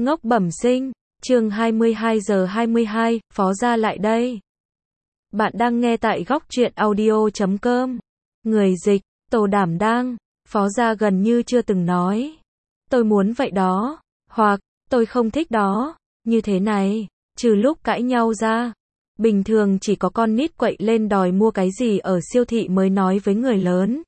Ngốc bẩm sinh, chương 22:22, Phó gia lại đây. Bạn đang nghe tại góc truyện audio.com. Người dịch, Tô Đảm Đang. Phó gia gần như chưa từng nói. Tôi muốn vậy đó, hoặc, tôi không thích đó, như thế này, trừ lúc cãi nhau ra. Bình thường chỉ có con nít quậy lên đòi mua cái gì ở siêu thị mới nói với người lớn.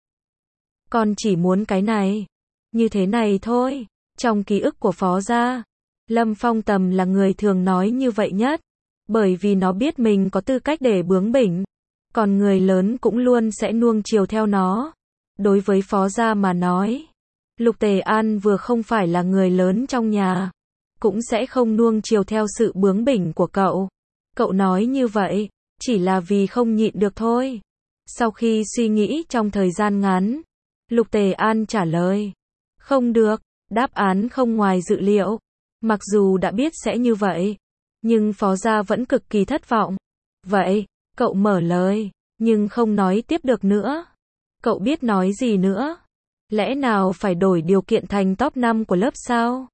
Con chỉ muốn cái này, như thế này thôi. Trong ký ức của Phó gia, Lâm Phong Tầm là người thường nói như vậy nhất, bởi vì nó biết mình có tư cách để bướng bỉnh, còn người lớn cũng luôn sẽ nuông chiều theo nó. Đối với Phó gia mà nói, Lục Tề An vừa không phải là người lớn trong nhà, cũng sẽ không nuông chiều theo sự bướng bỉnh của cậu. Cậu nói như vậy, chỉ là vì không nhịn được thôi. Sau khi suy nghĩ trong thời gian ngắn, Lục Tề An trả lời, không được, đáp án không ngoài dự liệu. Mặc dù đã biết sẽ như vậy, nhưng Phó gia vẫn cực kỳ thất vọng. Vậy, cậu mở lời, nhưng không nói tiếp được nữa. Cậu biết nói gì nữa? Lẽ nào phải đổi điều kiện thành top 5 của lớp sao?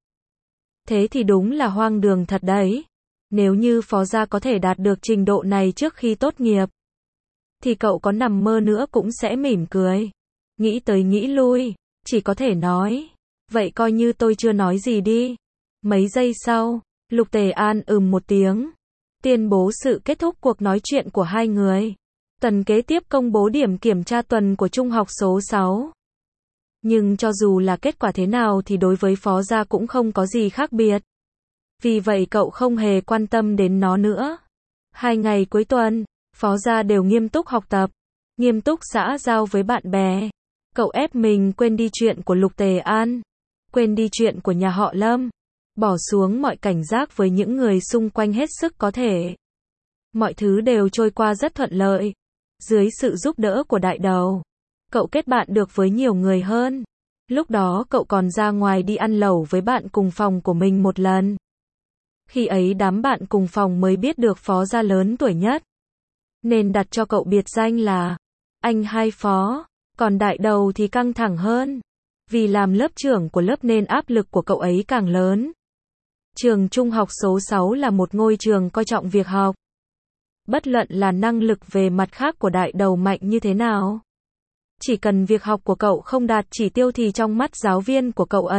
Thế thì đúng là hoang đường thật đấy. Nếu như Phó gia có thể đạt được trình độ này trước khi tốt nghiệp, thì cậu có nằm mơ nữa cũng sẽ mỉm cười. Nghĩ tới nghĩ lui, chỉ có thể nói, vậy coi như tôi chưa nói gì đi. Mấy giây sau, Lục Tề An một tiếng, tuyên bố sự kết thúc cuộc nói chuyện của hai người. Tuần kế tiếp công bố điểm kiểm tra tuần của trung học số 6. Nhưng cho dù là kết quả thế nào thì đối với Phó gia cũng không có gì khác biệt. Vì vậy cậu không hề quan tâm đến nó nữa. 2 ngày cuối tuần, Phó gia đều nghiêm túc học tập, nghiêm túc xã giao với bạn bè. Cậu ép mình quên đi chuyện của Lục Tề An, quên đi chuyện của nhà họ Lâm, bỏ xuống mọi cảnh giác với những người xung quanh hết sức có thể. Mọi thứ đều trôi qua rất thuận lợi. Dưới sự giúp đỡ của đại đầu, cậu kết bạn được với nhiều người hơn. Lúc đó cậu còn ra ngoài đi ăn lẩu với bạn cùng phòng của mình một lần. Khi ấy đám bạn cùng phòng mới biết được Phó gia lớn tuổi nhất, nên đặt cho cậu biệt danh là anh Hai Phó. Còn đại đầu thì căng thẳng hơn, vì làm lớp trưởng của lớp nên áp lực của cậu ấy càng lớn. Trường trung học số 6 là một ngôi trường coi trọng việc học. Bất luận là năng lực về mặt khác của đại đầu mạnh như thế nào, chỉ cần việc học của cậu không đạt chỉ tiêu thì trong mắt giáo viên của cậu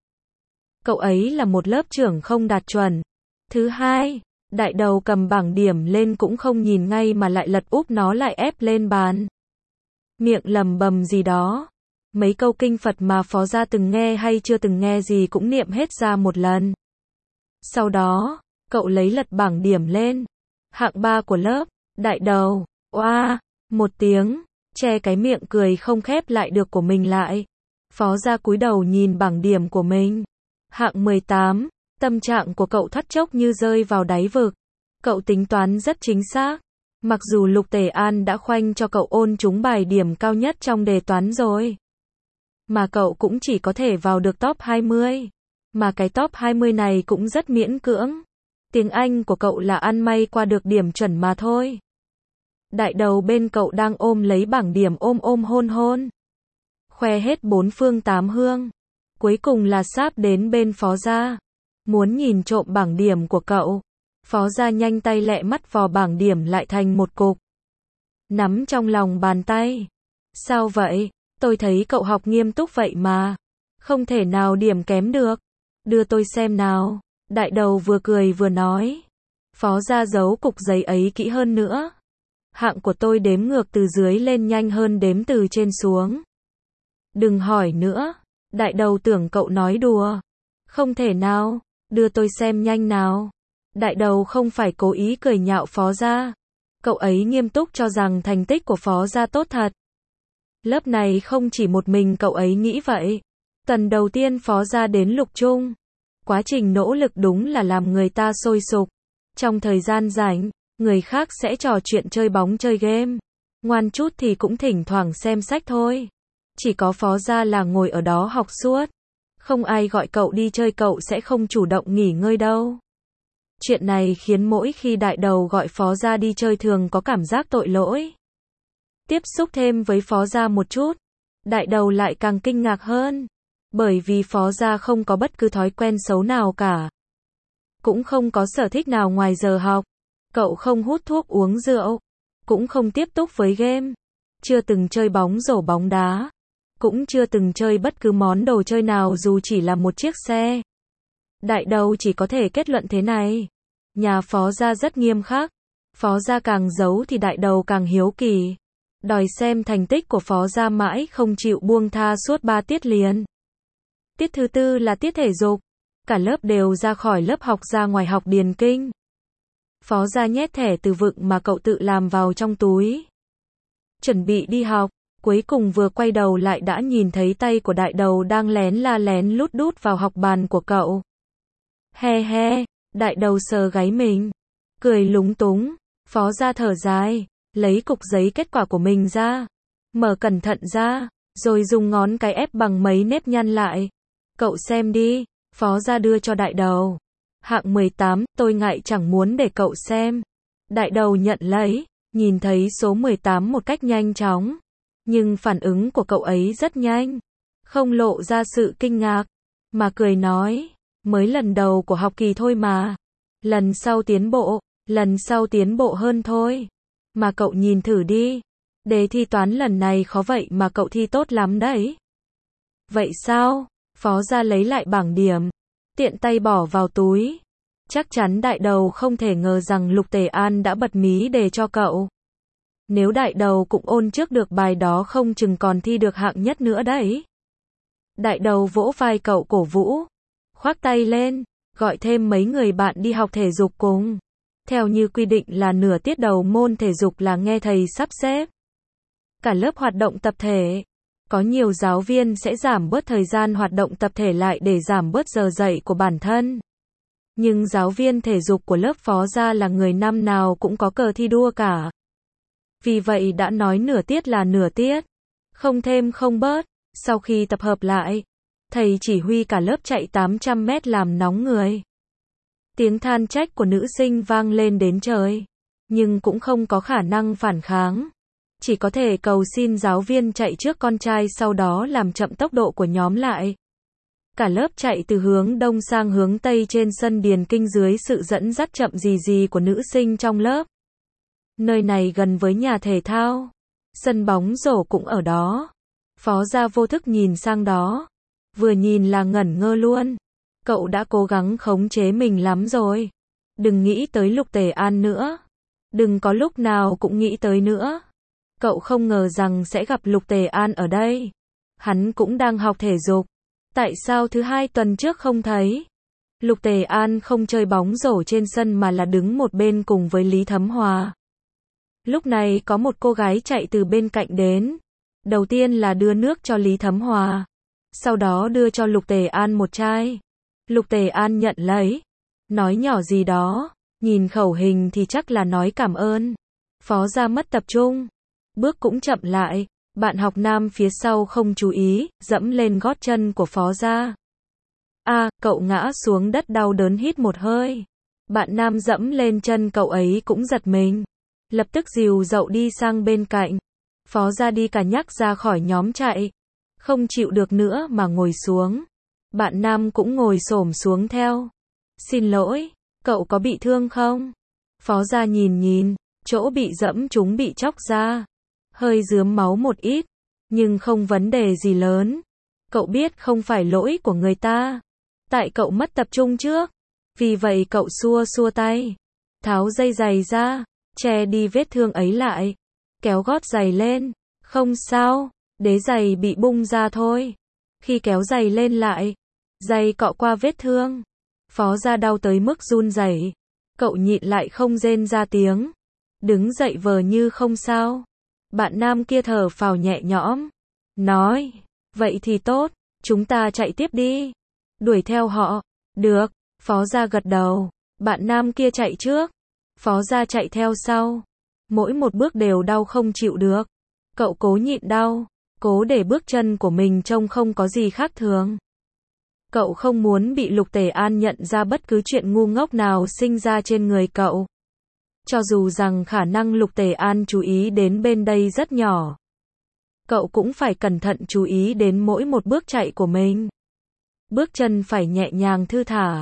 ấy là một lớp trưởng không đạt chuẩn. Thứ hai, đại đầu cầm bảng điểm lên cũng không nhìn ngay mà lại lật úp nó lại ép lên bàn. Miệng lầm bầm gì đó. Mấy câu kinh Phật mà Phó gia từng nghe hay chưa từng nghe gì cũng niệm hết ra một lần. Sau đó, cậu lấy lật bảng điểm lên. Hạng 3 của lớp, đại đầu, oa, một tiếng, che cái miệng cười không khép lại được của mình lại. Phó gia cúi đầu nhìn bảng điểm của mình. Hạng 18, tâm trạng của cậu thoát chốc như rơi vào đáy vực. Cậu tính toán rất chính xác. Mặc dù Lục Tề An đã khoanh cho cậu ôn trúng bài điểm cao nhất trong đề toán rồi, mà cậu cũng chỉ có thể vào được top 20. Mà cái top 20 này cũng rất miễn cưỡng. Tiếng Anh của cậu là ăn may qua được điểm chuẩn mà thôi. Đại đầu bên cậu đang ôm lấy bảng điểm ôm hôn hôn, khoe hết 4 phương 8 hướng. Cuối cùng là sáp đến bên Phó gia, muốn nhìn trộm bảng điểm của cậu. Phó gia nhanh tay lẹ mắt vò bảng điểm lại thành một cục, nắm trong lòng bàn tay. Sao vậy? Tôi thấy cậu học nghiêm túc vậy mà, không thể nào điểm kém được. Đưa tôi xem nào. Đại đầu vừa cười vừa nói. Phó gia giấu cục giấy ấy kỹ hơn nữa. Hạng của tôi đếm ngược từ dưới lên nhanh hơn đếm từ trên xuống. Đừng hỏi nữa. Đại đầu tưởng cậu nói đùa. Không thể nào. Đưa tôi xem nhanh nào. Đại đầu không phải cố ý cười nhạo Phó gia. Cậu ấy nghiêm túc cho rằng thành tích của Phó gia tốt thật. Lớp này không chỉ một mình cậu ấy nghĩ vậy. Tuần đầu tiên Phó gia đến lục trung. Quá trình nỗ lực đúng là làm người ta sôi sục. Trong thời gian rảnh, người khác sẽ trò chuyện chơi bóng chơi game. Ngoan chút thì cũng thỉnh thoảng xem sách thôi. Chỉ có Phó gia là ngồi ở đó học suốt. Không ai gọi cậu đi chơi cậu sẽ không chủ động nghỉ ngơi đâu. Chuyện này khiến mỗi khi đại đầu gọi Phó gia đi chơi thường có cảm giác tội lỗi. Tiếp xúc thêm với Phó gia một chút, đại đầu lại càng kinh ngạc hơn. Bởi vì Phó gia không có bất cứ thói quen xấu nào cả. cũng không có sở thích nào ngoài giờ học. Cậu không hút thuốc uống rượu, cũng không tiếp tục với game, chưa từng chơi bóng rổ bóng đá, cũng chưa từng chơi bất cứ món đồ chơi nào dù chỉ là một chiếc xe. Đại đầu chỉ có thể kết luận thế này. Nhà Phó gia rất nghiêm khắc. Phó gia càng giấu thì đại đầu càng hiếu kỳ. Đòi xem thành tích của Phó gia mãi không chịu buông tha suốt 3 tiết liền. Tiết thứ tư là tiết thể dục. Cả lớp đều ra khỏi lớp học ra ngoài học điền kinh. Phó gia nhét thẻ từ vựng mà cậu tự làm vào trong túi. Chuẩn bị đi học, cuối cùng vừa quay đầu lại đã nhìn thấy tay của đại đầu đang lén lút đút vào học bàn của cậu. He he, đại đầu sờ gáy mình, cười lúng túng. Phó gia thở dài, lấy cục giấy kết quả của mình ra, mở cẩn thận ra, rồi dùng ngón cái ép bằng mấy nếp nhăn lại. Cậu xem đi, Phó gia đưa cho đại đầu. Hạng 18, tôi ngại chẳng muốn để cậu xem. Đại đầu nhận lấy, nhìn thấy số 18 một cách nhanh chóng. Nhưng phản ứng của cậu ấy rất nhanh, không lộ ra sự kinh ngạc, mà cười nói, mới lần đầu của học kỳ thôi mà. Lần sau tiến bộ hơn thôi. Mà cậu nhìn thử đi, đề thi toán lần này khó vậy mà cậu thi tốt lắm đấy. Vậy sao? Phó gia lấy lại bảng điểm, tiện tay bỏ vào túi. Chắc chắn đại đầu không thể ngờ rằng Lục Tề An đã bật mí đề cho cậu. Nếu đại đầu cũng ôn trước được bài đó không chừng còn thi được hạng nhất nữa đấy. Đại đầu vỗ vai cậu cổ vũ, khoác tay lên, gọi thêm mấy người bạn đi học thể dục cùng. Theo như quy định là nửa tiết đầu môn thể dục là nghe thầy sắp xếp. Cả lớp hoạt động tập thể. Có nhiều giáo viên sẽ giảm bớt thời gian hoạt động tập thể lại để giảm bớt giờ dạy của bản thân. Nhưng giáo viên thể dục của lớp Phó gia là người năm nào cũng có cờ thi đua cả. Vì vậy đã nói nửa tiết là nửa tiết, không thêm không bớt. Sau khi tập hợp lại, thầy chỉ huy cả lớp chạy 800 mét làm nóng người. Tiếng than trách của nữ sinh vang lên đến trời, nhưng cũng không có khả năng phản kháng. Chỉ có thể cầu xin giáo viên chạy trước con trai sau đó làm chậm tốc độ của nhóm lại. Cả lớp chạy từ hướng đông sang hướng tây trên sân điền kinh dưới sự dẫn dắt chậm gì của nữ sinh trong lớp. Nơi này gần với nhà thể thao, sân bóng rổ cũng ở đó. Phó gia vô thức nhìn sang đó, vừa nhìn là ngẩn ngơ luôn. Cậu đã cố gắng khống chế mình lắm rồi. Đừng nghĩ tới Lục Tề An nữa. Đừng có lúc nào cũng nghĩ tới nữa. Cậu không ngờ rằng sẽ gặp Lục Tề An ở đây. Hắn cũng đang học thể dục. Tại sao thứ hai tuần trước không thấy? Lục Tề An không chơi bóng rổ trên sân mà là đứng một bên cùng với Lý Thấm Hòa. Lúc này có một cô gái chạy từ bên cạnh đến. Đầu tiên là đưa nước cho Lý Thấm Hòa. Sau đó đưa cho Lục Tề An một chai. Lục Tề An nhận lấy. Nói nhỏ gì đó. Nhìn khẩu hình thì chắc là nói cảm ơn. Phó gia mất tập trung. Bước cũng chậm lại. Bạn học nam phía sau không chú ý, dẫm lên gót chân của Phó gia. Cậu ngã xuống đất đau đớn hít một hơi. Bạn nam dẫm lên chân cậu ấy cũng giật mình. Lập tức dìu dậu đi sang bên cạnh. Phó gia đi cả nhắc ra khỏi nhóm chạy. Không chịu được nữa mà ngồi xuống. Bạn nam cũng ngồi xổm xuống theo. Xin lỗi, cậu có bị thương không? Phó gia nhìn, chỗ bị dẫm chúng bị chóc ra. Hơi rướm máu một ít, nhưng không vấn đề gì lớn. Cậu biết không phải lỗi của người ta. Tại cậu mất tập trung trước. Vì vậy cậu xua tay. Tháo dây giày ra, che đi vết thương ấy lại. Kéo gót giày lên. Không sao, đế giày bị bung ra thôi. Khi kéo giày lên lại, giày cọ qua vết thương. Phó gia đau tới mức run rẩy. Cậu nhịn lại không rên ra tiếng. Đứng dậy vờ như không sao. Bạn nam kia thở phào nhẹ nhõm. Nói, vậy thì tốt, chúng ta chạy tiếp đi. Đuổi theo họ. Được, Phó gia gật đầu. Bạn nam kia chạy trước. Phó gia chạy theo sau. Mỗi một bước đều đau không chịu được. Cậu cố nhịn đau. Cố để bước chân của mình trông không có gì khác thường. Cậu không muốn bị Lục Tề An nhận ra bất cứ chuyện ngu ngốc nào sinh ra trên người cậu. Cho dù rằng khả năng Lục Tề An chú ý đến bên đây rất nhỏ. Cậu cũng phải cẩn thận chú ý đến mỗi một bước chạy của mình. Bước chân phải nhẹ nhàng thư thả.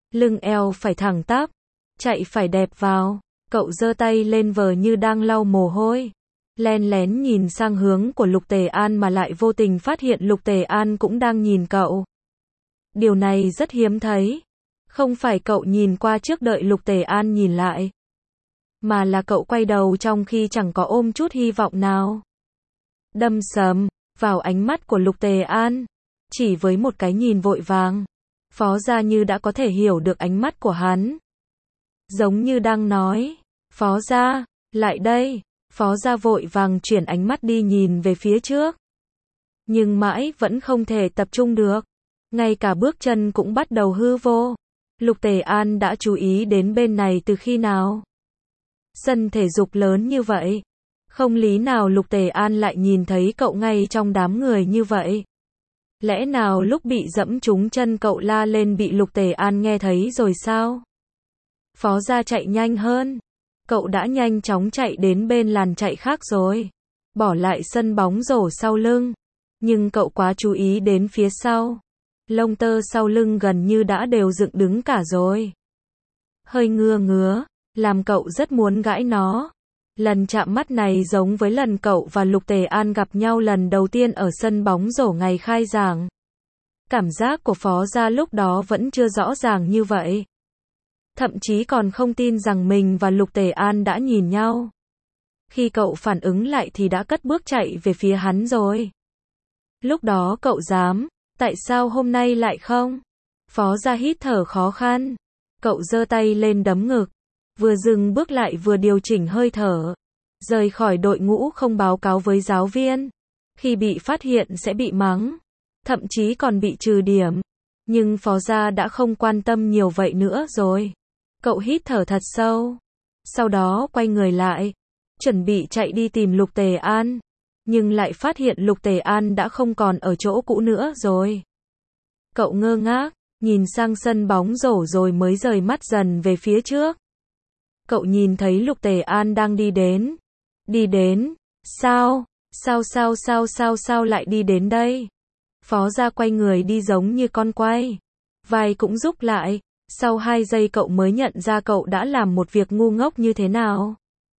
lưng eo phải thẳng tắp, chạy phải đẹp vào. Cậu giơ tay lên vờ như đang lau mồ hôi, len lén nhìn sang hướng của Lục Tề An mà lại vô tình phát hiện Lục Tề An cũng đang nhìn cậu. Điều này rất hiếm thấy. Không phải cậu nhìn qua trước đợi Lục Tề An nhìn lại, mà là cậu quay đầu trong khi chẳng có ôm chút hy vọng nào. Đâm sầm vào ánh mắt của Lục Tề An. Chỉ với một cái nhìn vội vàng, Phó Gia như đã có thể hiểu được ánh mắt của hắn. Giống như đang nói, Phó Gia, lại đây. Phó Gia vội vàng chuyển ánh mắt đi nhìn về phía trước. Nhưng mãi vẫn không thể tập trung được. Ngay cả bước chân cũng bắt đầu hư vô. Lục Tề An đã chú ý đến bên này từ khi nào? Sân thể dục lớn như vậy. Không lý nào Lục Tề An lại nhìn thấy cậu ngay trong đám người như vậy. Lẽ nào lúc bị dẫm trúng chân cậu la lên bị Lục Tề An nghe thấy rồi sao? Phó Gia chạy nhanh hơn. Cậu đã nhanh chóng chạy đến bên làn chạy khác rồi. Bỏ lại sân bóng rổ sau lưng. Nhưng cậu quá chú ý đến phía sau. Lông tơ sau lưng gần như đã đều dựng đứng cả rồi. Hơi ngứa, làm cậu rất muốn gãi nó. Lần chạm mắt này giống với lần cậu và Lục Tề An gặp nhau lần đầu tiên ở sân bóng rổ ngày khai giảng. Cảm giác của Phó Gia lúc đó vẫn chưa rõ ràng như vậy. Thậm chí còn không tin rằng mình và Lục Tề An đã nhìn nhau. Khi cậu phản ứng lại thì đã cất bước chạy về phía hắn rồi. Lúc đó cậu dám, tại sao hôm nay lại không? Phó Gia hít thở khó khăn. Cậu giơ tay lên đấm ngực. Vừa dừng bước lại vừa điều chỉnh hơi thở. Rời khỏi đội ngũ không báo cáo với giáo viên. Khi bị phát hiện sẽ bị mắng. Thậm chí còn bị trừ điểm. Nhưng Phó Gia đã không quan tâm nhiều vậy nữa rồi. Cậu hít thở thật sâu. Sau đó quay người lại. Chuẩn bị chạy đi tìm Lục Tề An. Nhưng lại phát hiện Lục Tề An đã không còn ở chỗ cũ nữa rồi. Cậu ngơ ngác, nhìn sang sân bóng rổ rồi mới rời mắt dần về phía trước. Cậu nhìn thấy Lục Tề An đang đi đến. Đi đến? Sao? Sao lại đi đến đây? Phó Gia quay người đi giống như con quay. Vai cũng rúc lại. Sau 2 giây cậu mới nhận ra cậu đã làm một việc ngu ngốc như thế nào.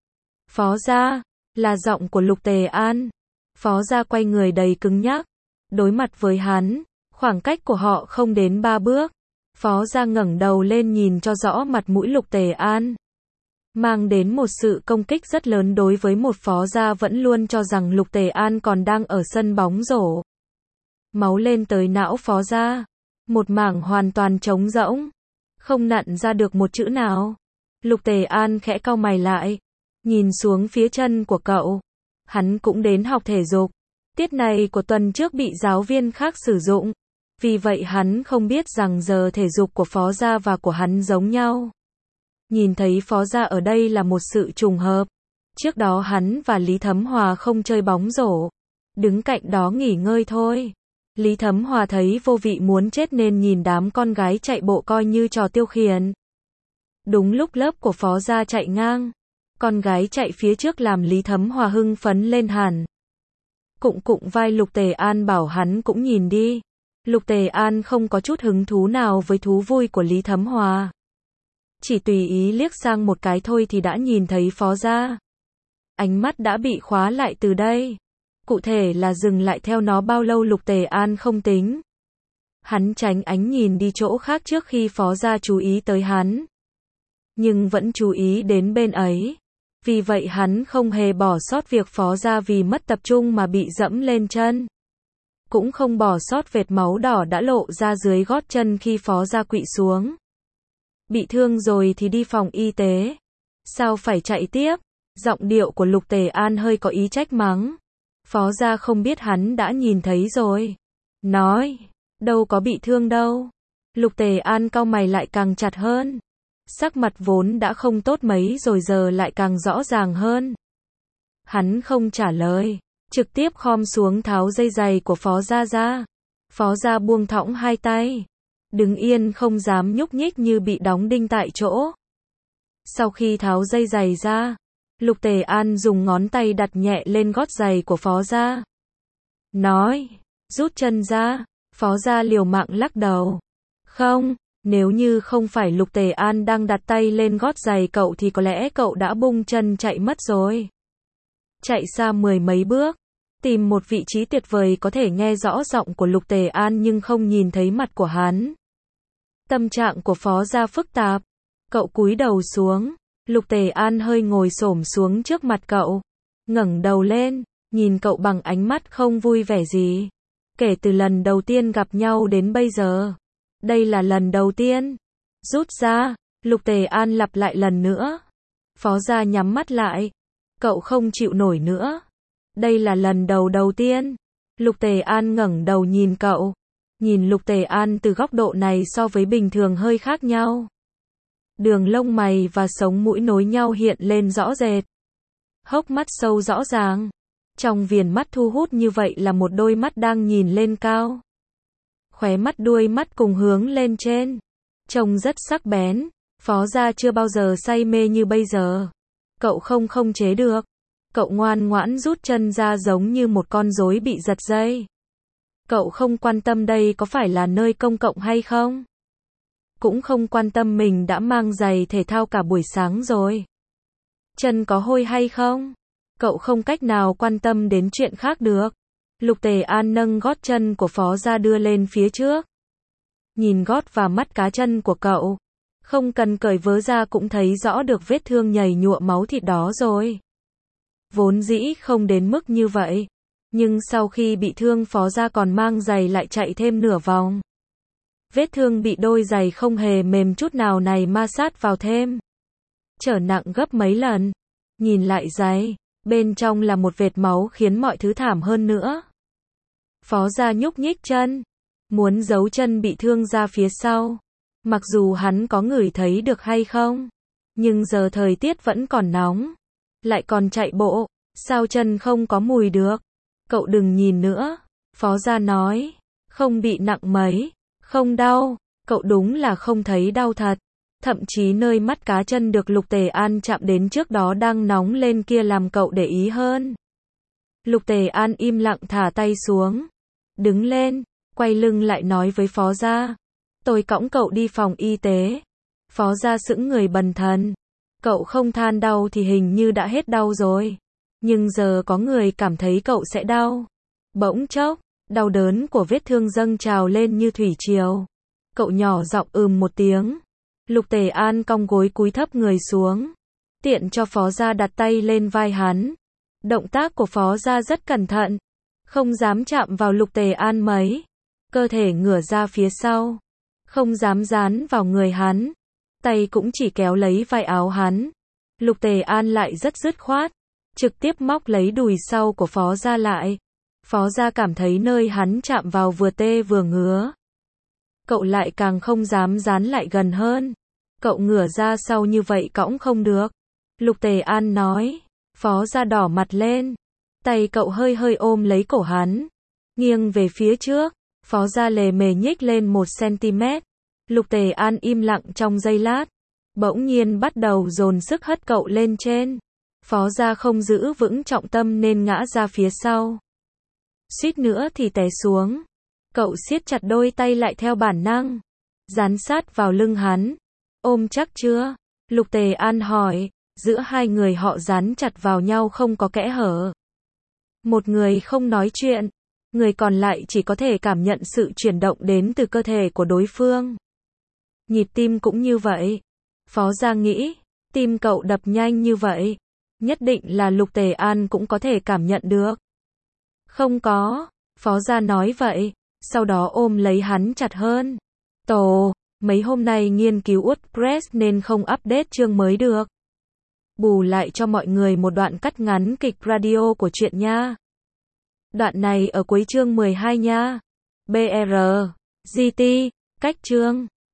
Phó Gia, là giọng của Lục Tề An. Phó Gia quay người đầy cứng nhắc. Đối mặt với hắn, khoảng cách của họ không đến 3 bước. Phó Gia ngẩng đầu lên nhìn cho rõ mặt mũi Lục Tề An. Mang đến một sự công kích rất lớn đối với một Phó Gia vẫn luôn cho rằng Lục Tề An còn đang ở sân bóng rổ. Máu lên tới não Phó Gia. Một mảng hoàn toàn trống rỗng. Không nặn ra được một chữ nào. Lục Tề An khẽ cau mày lại. Nhìn xuống phía chân của cậu. Hắn cũng đến học thể dục. Tiết này của tuần trước bị giáo viên khác sử dụng. Vì vậy hắn không biết rằng giờ thể dục của Phó Gia và của hắn giống nhau. Nhìn thấy Phó Gia ở đây là một sự trùng hợp. Trước đó hắn và Lý Thấm Hòa không chơi bóng rổ. Đứng cạnh đó nghỉ ngơi thôi. Lý Thấm Hòa thấy vô vị muốn chết nên nhìn đám con gái chạy bộ coi như trò tiêu khiển. Đúng lúc lớp của Phó Gia chạy ngang. Con gái chạy phía trước làm Lý Thấm Hòa hưng phấn lên hẳn. Cụng vai Lục Tề An bảo hắn cũng nhìn đi. Lục Tề An không có chút hứng thú nào với thú vui của Lý Thấm Hòa. Chỉ tùy ý liếc sang một cái thôi thì đã nhìn thấy Phó Gia. Ánh mắt đã bị khóa lại từ đây. Cụ thể là dừng lại theo nó bao lâu Lục Tề An không tính. Hắn tránh ánh nhìn đi chỗ khác trước khi Phó Gia chú ý tới hắn. Nhưng vẫn chú ý đến bên ấy. Vì vậy hắn không hề bỏ sót việc Phó Gia vì mất tập trung mà bị dẫm lên chân. Cũng không bỏ sót vệt máu đỏ đã lộ ra dưới gót chân khi Phó Gia quỵ xuống. Bị thương rồi thì đi phòng y tế. Sao phải chạy tiếp? Giọng điệu của Lục Tề An hơi có ý trách mắng. Phó Gia không biết hắn đã nhìn thấy rồi. Nói, đâu có bị thương đâu. Lục Tề An cau mày lại càng chặt hơn. Sắc mặt vốn đã không tốt mấy rồi giờ lại càng rõ ràng hơn. Hắn không trả lời. Trực tiếp khom xuống tháo dây giày của Phó Gia ra. Phó Gia buông thõng 2 tay. Đứng yên không dám nhúc nhích như bị đóng đinh tại chỗ. Sau khi tháo dây giày ra, Lục Tề An dùng ngón tay đặt nhẹ lên gót giày của Phó Gia. Nói, rút chân ra. Phó Gia liều mạng lắc đầu. Không, Nếu như không phải Lục Tề An đang đặt tay lên gót giày cậu thì có lẽ cậu đã bung chân chạy mất rồi. Chạy xa mười mấy bước, tìm một vị trí tuyệt vời có thể nghe rõ giọng của Lục Tề An nhưng không nhìn thấy mặt của hắn. Tâm trạng của Phó Gia phức tạp. Cậu cúi đầu xuống, Lục Tề An hơi ngồi xổm xuống trước mặt cậu, ngẩng đầu lên, nhìn cậu bằng ánh mắt không vui vẻ gì. Kể từ lần đầu tiên gặp nhau đến bây giờ, đây là lần đầu tiên. Rút ra, Lục Tề An lặp lại lần nữa. Phó Gia nhắm mắt lại. Cậu không chịu nổi nữa. Đây là lần đầu tiên. Lục Tề An ngẩng đầu nhìn cậu. Nhìn Lục Tề An từ góc độ này so với bình thường hơi khác nhau. Đường lông mày và sống mũi nối nhau hiện lên rõ rệt. Hốc mắt sâu rõ ràng. Trong viền mắt thu hút như vậy là một đôi mắt đang nhìn lên cao. Khóe mắt đuôi mắt cùng hướng lên trên. Trông rất sắc bén. Phó Gia chưa bao giờ say mê như bây giờ. Cậu không chế được. Cậu ngoan ngoãn rút chân ra giống như một con rối bị giật dây. Cậu không quan tâm đây có phải là nơi công cộng hay không. Cũng không quan tâm mình đã mang giày thể thao cả buổi sáng rồi. Chân có hôi hay không. Cậu không cách nào quan tâm đến chuyện khác được. Lục Tề An nâng gót chân của Phó Gia đưa lên phía trước. Nhìn gót và mắt cá chân của cậu. Không cần cởi vớ ra cũng thấy rõ được vết thương nhầy nhụa máu thịt đó rồi. Vốn dĩ không đến mức như vậy. Nhưng sau khi bị thương Phó Gia còn mang giày lại chạy thêm nửa vòng. Vết thương bị đôi giày không hề mềm chút nào này ma sát vào thêm. Trở nặng gấp mấy lần. Nhìn lại giày, bên trong là một vệt máu khiến mọi thứ thảm hơn nữa. Phó Gia nhúc nhích chân. Muốn giấu chân bị thương ra phía sau. Mặc dù hắn có ngửi thấy được hay không. Nhưng giờ thời tiết vẫn còn nóng. Lại còn chạy bộ. Sao chân không có mùi được. Cậu đừng nhìn nữa. Phó Gia nói. Không bị nặng mấy. Không đau. Cậu đúng là không thấy đau thật. Thậm chí nơi mắt cá chân được Lục Tề An chạm đến trước đó đang nóng lên kia làm cậu để ý hơn. Lục Tề An im lặng thả tay xuống. Đứng lên. Quay lưng lại nói với Phó Gia. Tôi cõng cậu đi phòng y tế. Phó Gia sững người bần thần. Cậu không than đau thì hình như đã hết đau rồi. Nhưng giờ có người cảm thấy cậu sẽ đau. Bỗng chốc, đau đớn của vết thương dâng trào lên như thủy triều. Cậu nhỏ giọng một tiếng. Lục Tề An cong gối cúi thấp người xuống. Tiện cho Phó Gia đặt tay lên vai hắn. Động tác của Phó Gia rất cẩn thận. Không dám chạm vào Lục Tề An mấy. Cơ thể ngửa ra phía sau. Không dám dán vào người hắn. Tay cũng chỉ kéo lấy vai áo hắn. Lục Tề An lại rất dứt khoát. Trực tiếp móc lấy đùi sau của Phó Gia lại. Phó Gia cảm thấy nơi hắn chạm vào vừa tê vừa ngứa. Cậu lại càng không dám dán lại gần hơn. Cậu ngửa ra sau như vậy cõng không được. Lục Tề An nói. Phó Gia đỏ mặt lên. Tay cậu hơi hơi ôm lấy cổ hắn. Nghiêng về phía trước. Phó Gia lề mề nhích lên 1 cm. Lục Tề An im lặng trong giây lát. Bỗng nhiên bắt đầu dồn sức hất cậu lên trên. Phó Gia không giữ vững trọng tâm nên ngã ra phía sau. Suýt nữa thì té xuống. Cậu siết chặt đôi tay lại theo bản năng. Dán sát vào lưng hắn. Ôm chắc chưa? Lục Tề An hỏi. Giữa hai người họ dán chặt vào nhau không có kẽ hở. Một người không nói chuyện. Người còn lại chỉ có thể cảm nhận sự chuyển động đến từ cơ thể của đối phương. Nhịp tim cũng như vậy. Phó Gia nghĩ. Tim cậu đập nhanh như vậy. Nhất định là Lục Tề An cũng có thể cảm nhận được. Không có. Phó Gia nói vậy. Sau đó ôm lấy hắn chặt hơn. Tổ, mấy hôm nay nghiên cứu WordPress nên không update chương mới được. Bù lại cho mọi người một đoạn cắt ngắn kịch radio của chuyện nha. Đoạn này ở cuối chương 12 nha. BR, GT, cách chương.